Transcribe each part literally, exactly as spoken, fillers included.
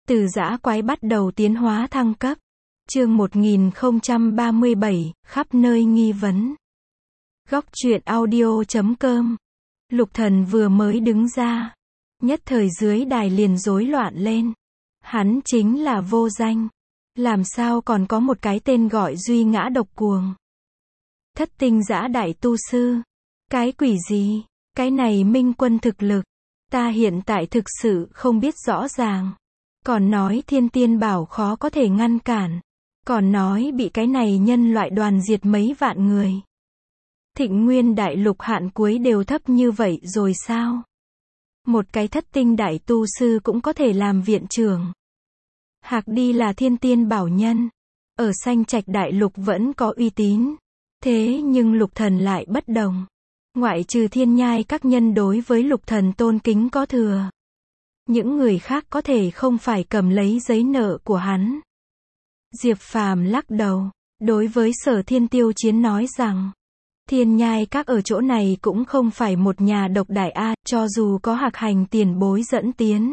Từ dã quái bắt đầu tiến hóa thăng cấp. Chương một nghìn không trăm ba mươi bảy, khắp nơi nghi vấn. Góc truyện audio chấm com. Lục Thần vừa mới đứng ra, nhất thời dưới đài liền rối loạn lên. Hắn chính là Vô Danh. Làm sao còn có một cái tên gọi duy ngã độc cuồng? Thất tinh dã đại tu sư. Cái quỷ gì? Cái này minh quân thực lực. Ta hiện tại thực sự không biết rõ ràng. Còn nói thiên tiên bảo khó có thể ngăn cản. Còn nói bị cái này nhân loại đoàn diệt mấy vạn người. Thịnh nguyên đại lục hạn cuối đều thấp như vậy rồi sao? Một cái thất tinh đại tu sư cũng có thể làm viện trưởng. Hạc đi là thiên tiên bảo nhân. Ở Xanh Trạch đại lục vẫn có uy tín. Thế nhưng Lục Thần lại bất đồng. Ngoại trừ thiên nhai các nhân đối với Lục Thần tôn kính có thừa. Những người khác có thể không phải cầm lấy giấy nợ của hắn. Diệp Phàm lắc đầu, đối với Sở Thiên Tiêu Chiến nói rằng, thiên nhai các ở chỗ này cũng không phải một nhà độc đại A, cho dù có Hạc hành tiền bối dẫn tiến.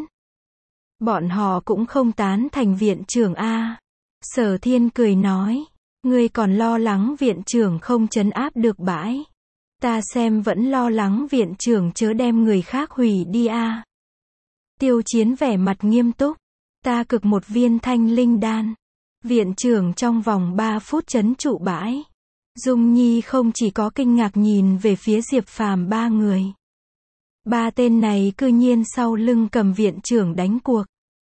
Bọn họ cũng không tán thành viện trưởng A. Sở Thiên cười nói, ngươi còn lo lắng viện trưởng không trấn áp được bãi. Ta xem vẫn lo lắng viện trưởng chớ đem người khác hủy đi A. Tiêu Chiến vẻ mặt nghiêm túc, ta cực một viên thanh linh đan. Viện trưởng trong vòng ba phút trấn trụ bãi. Dung Nhi không chỉ có kinh ngạc nhìn về phía Diệp Phàm ba người. Ba tên này cư nhiên sau lưng cầm viện trưởng đánh cuộc.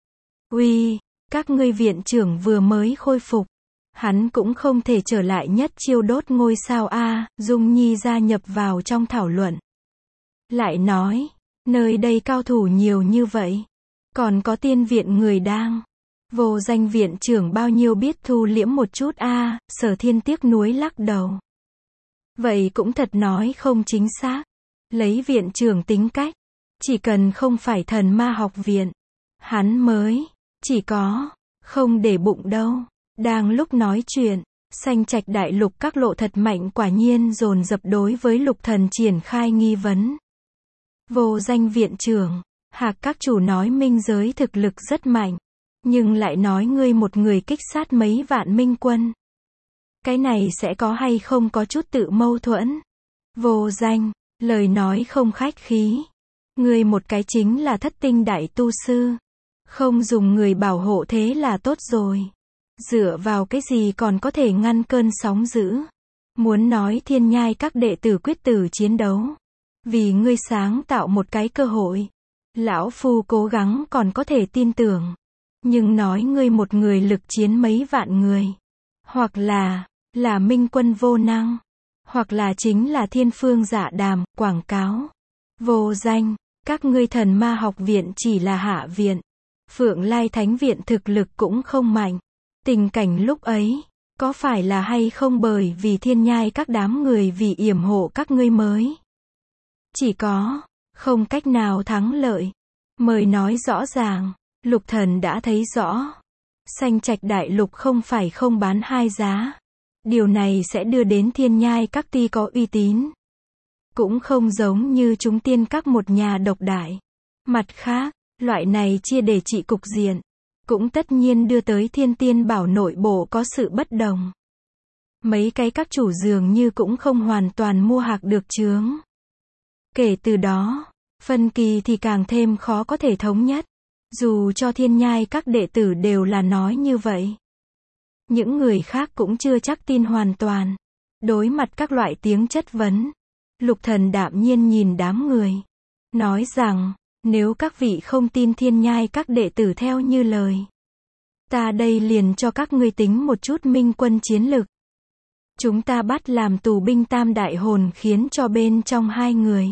Uy, các ngươi viện trưởng vừa mới khôi phục. Hắn cũng không thể trở lại nhất chiêu đốt ngôi sao A. Dung Nhi gia nhập vào trong thảo luận. Lại nói, nơi đây cao thủ nhiều như vậy. Còn có tiên viện người đang. Vô Danh viện trưởng bao nhiêu biết thu liễm một chút A. Sở Thiên tiếc nuối lắc đầu. Vậy cũng thật nói không chính xác. Lấy viện trưởng tính cách. Chỉ cần không phải thần ma học viện. Hắn mới. Chỉ có. Không để bụng đâu. Đang lúc nói chuyện. Xanh Trạch đại lục các lộ thật mạnh quả nhiên dồn dập đối với Lục Thần triển khai nghi vấn. Vô Danh viện trưởng. Hạc các chủ nói minh giới thực lực rất mạnh. Nhưng lại nói ngươi một người kích sát mấy vạn minh quân. Cái này sẽ có hay không có chút tự mâu thuẫn. Vô Danh, lời nói không khách khí. Ngươi một cái chính là thất tinh đại tu sư. Không dùng người bảo hộ thế là tốt rồi. Dựa vào cái gì còn có thể ngăn cơn sóng dữ. Muốn nói thiên nhai các đệ tử quyết tử chiến đấu. Vì ngươi sáng tạo một cái cơ hội. Lão Phu cố gắng còn có thể tin tưởng. Nhưng nói ngươi một người lực chiến mấy vạn người. Hoặc là, là minh quân vô năng. Hoặc là chính là thiên phương dạ đàm, quảng cáo. Vô Danh, các ngươi thần ma học viện chỉ là hạ viện. Phượng Lai Thánh viện thực lực cũng không mạnh. Tình cảnh lúc ấy, có phải là hay không bởi vì thiên nhai các đám người vì yểm hộ các ngươi mới. Chỉ có, không cách nào thắng lợi. Mời nói rõ ràng. Lục Thần đã thấy rõ. Xanh Trạch đại lục không phải không bán hai giá. Điều này sẽ đưa đến thiên nhai các ty có uy tín. Cũng không giống như chúng tiên các một nhà độc đại. Mặt khác, loại này chia để trị cục diện. Cũng tất nhiên đưa tới thiên tiên bảo nội bộ có sự bất đồng. Mấy cái các chủ dường như cũng không hoàn toàn mua hạc được chướng. Kể từ đó, phân kỳ thì càng thêm khó có thể thống nhất. Dù cho thiên nhai các đệ tử đều là nói như vậy. Những người khác cũng chưa chắc tin hoàn toàn. Đối mặt các loại tiếng chất vấn. Lục Thần đạm nhiên nhìn đám người. Nói rằng, nếu các vị không tin thiên nhai các đệ tử theo như lời. Ta đây liền cho các ngươi tính một chút minh quân chiến lực. Chúng ta bắt làm tù binh tam đại hồn khiến cho bên trong hai người.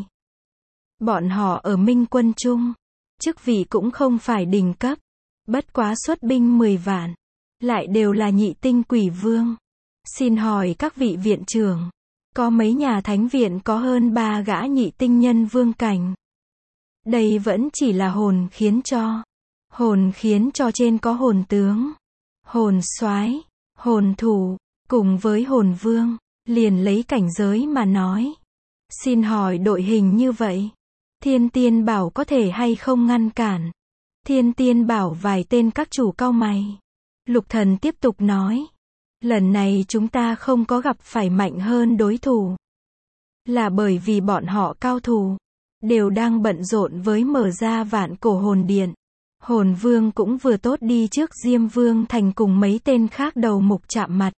Bọn họ ở minh quân chung. Chức vị cũng không phải đỉnh cấp. Bất quá xuất binh mười vạn. Lại đều là nhị tinh quỷ vương. Xin hỏi các vị viện trưởng. Có mấy nhà thánh viện có hơn ba gã nhị tinh nhân vương cảnh. Đây vẫn chỉ là hồn khiến cho. Hồn khiến cho trên có hồn tướng. Hồn soái, hồn thủ, cùng với hồn vương. Liền lấy cảnh giới mà nói. Xin hỏi đội hình như vậy. Thiên tiên bảo có thể hay không ngăn cản. Thiên Tiên bảo vài tên các chủ cau mày. Lục Thần tiếp tục nói. Lần này chúng ta không có gặp phải mạnh hơn đối thủ. Là bởi vì bọn họ cao thủ. Đều đang bận rộn với mở ra vạn cổ hồn điện. Hồn Vương cũng vừa tốt đi trước Diêm Vương Thành cùng mấy tên khác đầu mục chạm mặt.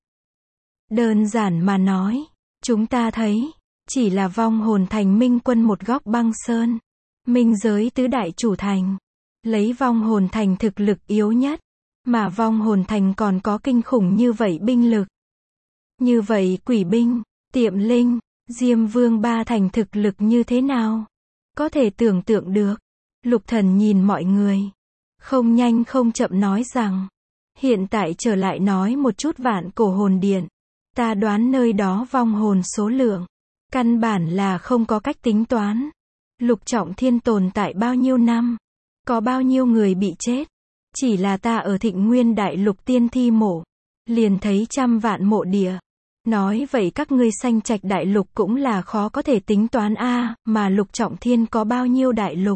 Đơn giản mà nói. Chúng ta thấy. Chỉ là vong hồn thành minh quân một góc băng sơn. Minh giới tứ đại chủ thành. Lấy vong hồn thành thực lực yếu nhất. Mà vong hồn thành còn có kinh khủng như vậy binh lực. Như vậy quỷ binh, tiệm linh, Diêm Vương ba thành thực lực như thế nào? Có thể tưởng tượng được. Lục Thần nhìn mọi người. Không nhanh không chậm nói rằng. Hiện tại trở lại nói một chút vạn cổ hồn điện. Ta đoán nơi đó vong hồn số lượng. Căn bản là không có cách tính toán. Lục Trọng Thiên tồn tại bao nhiêu năm? Có bao nhiêu người bị chết? Chỉ là ta ở Thịnh Nguyên Đại Lục tiên thi mộ. Liền thấy trăm vạn mộ địa. Nói vậy các ngươi Sanh Trạch Đại Lục cũng là khó có thể tính toán a, mà Lục Trọng Thiên có bao nhiêu đại lục?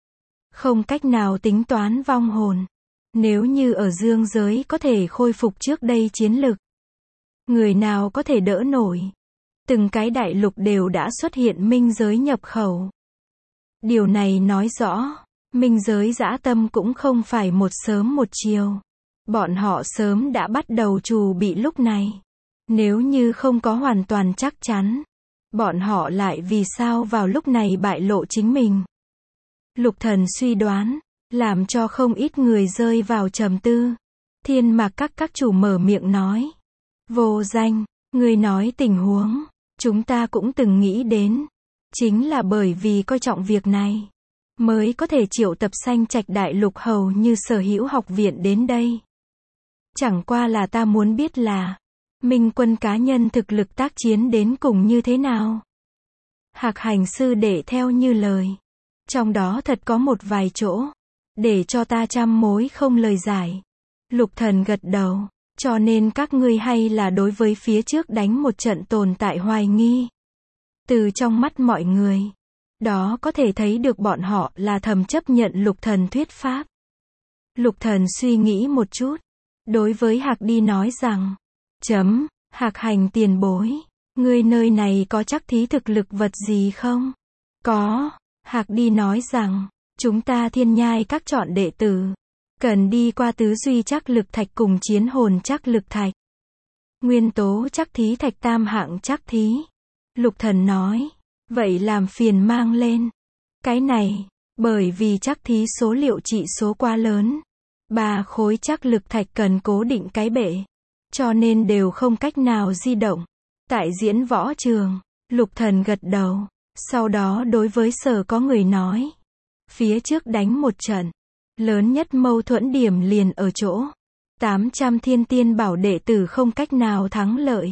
Không cách nào tính toán vong hồn. Nếu như ở dương giới có thể khôi phục trước đây chiến lực. Người nào có thể đỡ nổi? Từng cái đại lục đều đã xuất hiện minh giới nhập khẩu. Điều này nói rõ, minh giới dã tâm cũng không phải một sớm một chiều. Bọn họ sớm đã bắt đầu trù bị lúc này. Nếu như không có hoàn toàn chắc chắn, bọn họ lại vì sao vào lúc này bại lộ chính mình. Lục Thần suy đoán, làm cho không ít người rơi vào trầm tư. Thiên Mạc các các chủ mở miệng nói. Vô Danh, ngươi nói tình huống, chúng ta cũng từng nghĩ đến. Chính là bởi vì coi trọng việc này, mới có thể triệu tập Sanh Trạch Đại Lục hầu như sở hữu học viện đến đây. Chẳng qua là ta muốn biết là, Minh quân cá nhân thực lực tác chiến đến cùng như thế nào? Hạc Hành sư đệ theo như lời. Trong đó thật có một vài chỗ, để cho ta trăm mối không lời giải. Lục Thần gật đầu, cho nên các ngươi hay là đối với phía trước đánh một trận tồn tại hoài nghi. Từ trong mắt mọi người, đó có thể thấy được bọn họ là thầm chấp nhận Lục Thần thuyết pháp. Lục Thần suy nghĩ một chút, đối với Hạc Đi nói rằng, chấm, Hạc Hành tiền bối, ngươi nơi này có chắc thí thực lực vật gì không? Có, Hạc Đi nói rằng, chúng ta Thiên Nhai các chọn đệ tử, cần đi qua tứ duy chắc lực thạch cùng chiến hồn chắc lực thạch. Nguyên tố chắc thí thạch tam hạng chắc thí. Lục Thần nói, vậy làm phiền mang lên. Cái này, bởi vì chắc thí số liệu trị số quá lớn. Ba khối chắc lực thạch cần cố định cái bệ. Cho nên đều không cách nào di động. Tại diễn võ trường, Lục Thần gật đầu. Sau đó đối với sở có người nói. Phía trước đánh một trận. Lớn nhất mâu thuẫn điểm liền ở chỗ. tám trăm thiên tiên bảo đệ tử không cách nào thắng lợi.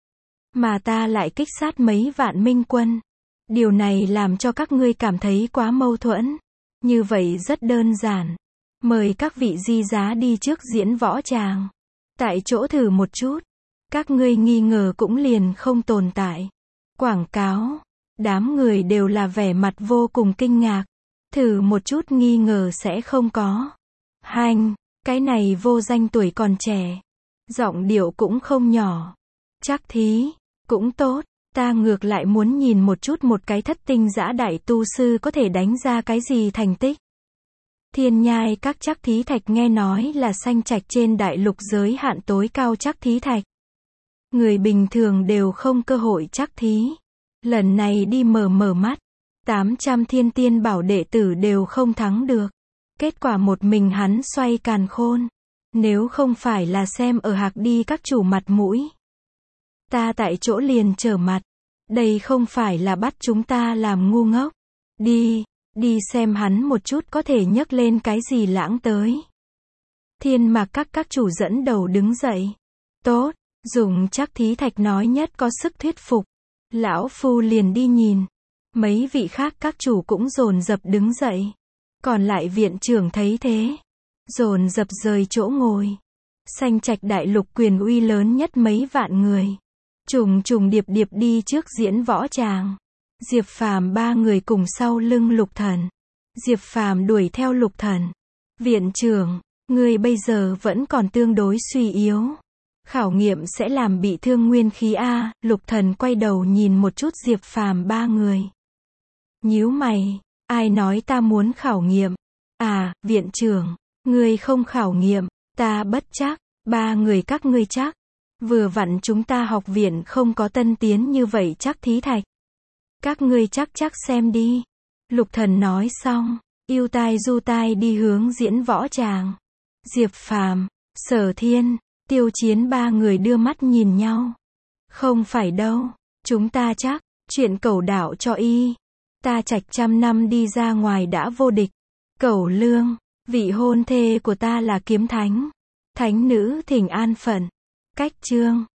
Mà ta lại kích sát mấy vạn minh quân. Điều này làm cho các ngươi cảm thấy quá mâu thuẫn. Như vậy rất đơn giản. Mời các vị di giá đi trước diễn võ tràng. Tại chỗ thử một chút. Các ngươi nghi ngờ cũng liền không tồn tại. Quảng cáo. Đám người đều là vẻ mặt vô cùng kinh ngạc. Thử một chút nghi ngờ sẽ không có. Hành, cái này Vô Danh tuổi còn trẻ. Giọng điệu cũng không nhỏ. Chắc thí, cũng tốt. Ta ngược lại muốn nhìn một chút một cái thất tinh dã đại tu sư có thể đánh ra cái gì thành tích. Thiên Nhai các chắc thí thạch nghe nói là Sanh Trạch trên đại lục giới hạn tối cao chắc thí thạch. Người bình thường đều không cơ hội chắc thí. Lần này đi mở mở mắt. tám trăm thiên tiên bảo đệ tử đều không thắng được. Kết quả một mình hắn xoay càn khôn. Nếu không phải là xem ở Hạc Đi các chủ mặt mũi. Ta tại chỗ liền trở mặt. Đây không phải là bắt chúng ta làm ngu ngốc. Đi, đi xem hắn một chút có thể nhấc lên cái gì lãng tới. Thiên Mạc các các chủ dẫn đầu đứng dậy. Tốt, dùng chắc thí thạch nói nhất có sức thuyết phục. Lão Phu liền đi nhìn. Mấy vị khác các chủ cũng dồn dập đứng dậy. Còn lại viện trưởng thấy thế. Dồn dập rời chỗ ngồi. Sanh Trạch đại lục quyền uy lớn nhất mấy vạn người. Trùng trùng điệp điệp đi trước diễn võ tràng. Diệp Phàm ba người cùng sau lưng Lục Thần. Diệp Phàm đuổi theo Lục Thần. Viện trưởng, người bây giờ vẫn còn tương đối suy yếu. Khảo nghiệm sẽ làm bị thương nguyên khí a. Lục Thần quay đầu nhìn một chút Diệp Phàm ba người. Nhíu mày, ai nói ta muốn khảo nghiệm? À, viện trưởng, người không khảo nghiệm, ta bất chắc, ba người các ngươi chắc. Vừa vặn chúng ta học viện không có tân tiến như vậy chắc thí thạch. Các ngươi chắc chắc xem đi. Lục Thần nói xong, yêu tai du tai đi hướng diễn võ tràng. Diệp Phàm, Sở Thiên, Tiêu Chiến ba người đưa mắt nhìn nhau. Không phải đâu, chúng ta chắc, chuyện Cẩu đạo cho y. Ta trạch trăm năm đi ra ngoài đã vô địch. Cẩu Lương, vị hôn thê của ta là kiếm thánh. Thánh nữ thỉnh an phận. Cách chương